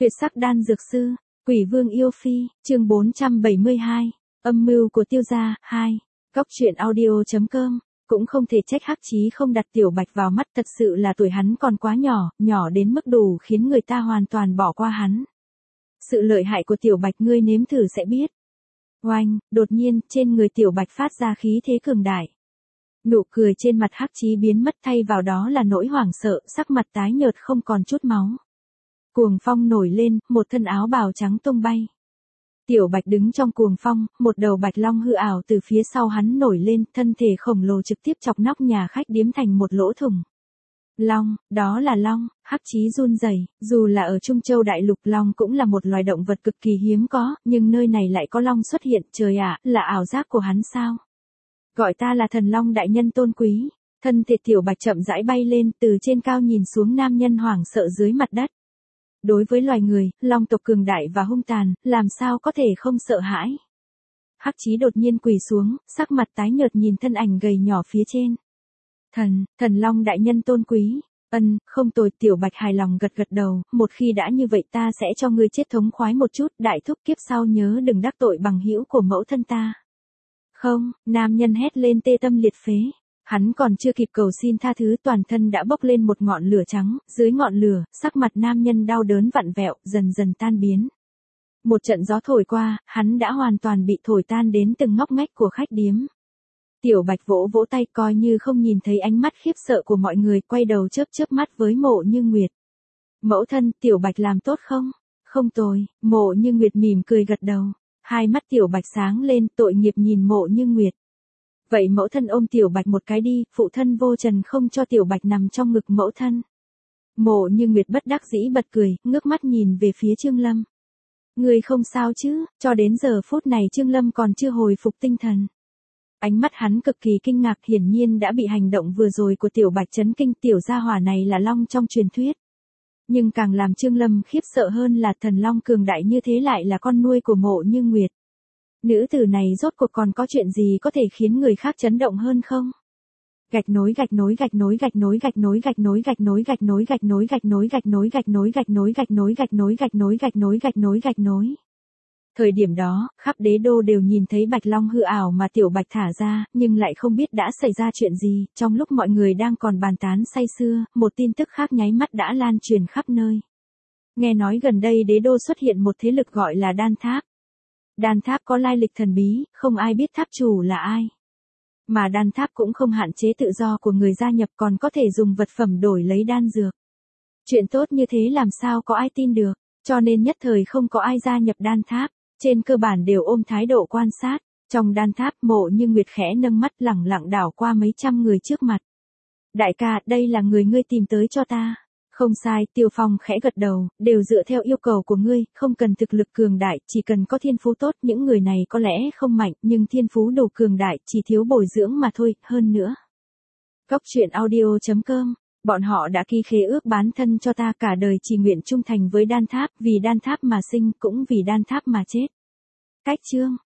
Tuyệt sắc đan dược sư, Quỷ Vương yêu phi, chương 472, âm mưu của Tiêu gia, 2. Góc truyện audio.com, cũng không thể trách Hắc Chí không đặt Tiểu Bạch vào mắt, thật sự là tuổi hắn còn quá nhỏ, nhỏ đến mức đủ khiến người ta hoàn toàn bỏ qua hắn. Sự lợi hại của Tiểu Bạch ngươi nếm thử sẽ biết. Oanh, đột nhiên, trên người Tiểu Bạch phát ra khí thế cường đại. Nụ cười trên mặt Hắc Chí biến mất, thay vào đó là nỗi hoảng sợ, sắc mặt tái nhợt không còn chút máu. Cuồng phong nổi lên, một thân áo bào trắng tung bay. Tiểu Bạch đứng trong cuồng phong, một đầu bạch long hư ảo từ phía sau hắn nổi lên, thân thể khổng lồ trực tiếp chọc nóc nhà khách điếm thành một lỗ thủng. Long, đó là long, Hắc Chí run rẩy, dù là ở Trung Châu Đại Lục, long cũng là một loài động vật cực kỳ hiếm có, nhưng nơi này lại có long xuất hiện, trời ạ, là ảo giác của hắn sao? Gọi ta là thần long đại nhân tôn quý. Thân thể Tiểu Bạch chậm rãi bay lên, từ trên cao nhìn xuống nam nhân hoảng sợ dưới mặt đất. Đối với loài người, long tộc cường đại và hung tàn, làm sao có thể không sợ hãi. Hắc Chí đột nhiên quỳ xuống, sắc mặt tái nhợt nhìn thân ảnh gầy nhỏ phía trên. Thần long đại nhân tôn quý. Không tồi. Tiểu Bạch hài lòng gật gật đầu, một khi đã như vậy ta sẽ cho ngươi chết thống khoái một chút, đại thúc kiếp sau nhớ đừng đắc tội bằng hữu của mẫu thân ta. Không, nam nhân hét lên tê tâm liệt phế. Hắn còn chưa kịp cầu xin tha thứ, toàn thân đã bốc lên một ngọn lửa trắng, dưới ngọn lửa, sắc mặt nam nhân đau đớn vặn vẹo, dần dần tan biến. Một trận gió thổi qua, hắn đã hoàn toàn bị thổi tan đến từng ngóc ngách của khách điếm. Tiểu Bạch vỗ vỗ tay coi như không nhìn thấy ánh mắt khiếp sợ của mọi người, quay đầu chớp mắt với Mộ Như Nguyệt. Mẫu thân, Tiểu Bạch làm tốt không? Không tồi, Mộ Như Nguyệt mỉm cười gật đầu. Hai mắt Tiểu Bạch sáng lên, tội nghiệp nhìn Mộ Như Nguyệt. Vậy mẫu thân ôm Tiểu Bạch một cái đi, phụ thân vô trần không cho Tiểu Bạch nằm trong ngực mẫu thân. Mộ Như Nguyệt bất đắc dĩ bật cười, ngước mắt nhìn về phía Trương Lâm. Người không sao chứ? Cho đến giờ phút này Trương Lâm còn chưa hồi phục tinh thần. Ánh mắt hắn cực kỳ kinh ngạc, hiển nhiên đã bị hành động vừa rồi của Tiểu Bạch chấn kinh. Tiểu gia hỏa này là long trong truyền thuyết. Nhưng càng làm Trương Lâm khiếp sợ hơn là thần long cường đại như thế lại là con nuôi của Mộ Như Nguyệt. Nữ tử này rốt cuộc còn có chuyện gì có thể khiến người khác chấn động hơn không? Gạch nối. Thời điểm đó, khắp đế đô đều nhìn thấy bạch long hư ảo mà Tiểu Bạch thả ra, nhưng lại không biết đã xảy ra chuyện gì. Trong lúc mọi người đang còn bàn tán say sưa, một tin tức khác nháy mắt đã lan truyền khắp nơi. Nghe nói gần đây đế đô xuất hiện một thế lực gọi là Đan Tháp. Đan Tháp có lai lịch thần bí, không ai biết tháp chủ là ai. Mà Đan Tháp cũng không hạn chế tự do của người gia nhập, còn có thể dùng vật phẩm đổi lấy đan dược. Chuyện tốt như thế làm sao có ai tin được, cho nên nhất thời không có ai gia nhập Đan Tháp, trên cơ bản đều ôm thái độ quan sát. Trong Đan Tháp, Mộ Như Nguyệt khẽ nâng mắt lẳng lặng đảo qua mấy trăm người trước mặt. Đại ca, đây là người ngươi tìm tới cho ta. Không sai, Tiêu Phong khẽ gật đầu, đều dựa theo yêu cầu của ngươi, không cần thực lực cường đại, chỉ cần có thiên phú tốt. Những người này có lẽ không mạnh, nhưng thiên phú đủ cường đại, chỉ thiếu bồi dưỡng mà thôi, hơn nữa. Góc truyện audio.com, bọn họ đã ký khế ước bán thân cho ta, cả đời chỉ nguyện trung thành với Đan Tháp, vì Đan Tháp mà sinh, cũng vì Đan Tháp mà chết. Cách chương